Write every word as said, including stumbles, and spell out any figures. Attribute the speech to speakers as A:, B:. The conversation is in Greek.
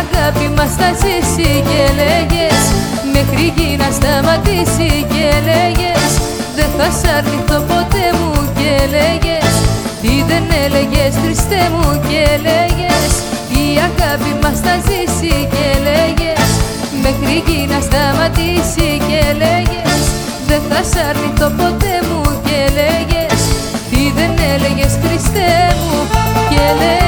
A: αγάπη μας θα ζήσει και λέγες μέχρι γη να σταματήσει και λέγες δεν θα σ' αρνηθώ ποτέ μου και λέγες τι δεν έλεγες Χριστέ μου και λέγες η αγάπη μας θα ζήσει και λέγες μέχρι γη να σταματήσει και λέγες δεν θα σ' αρνηθώ ποτέ μου και λέγες τι δεν έλεγες Χριστέ μου και λέγες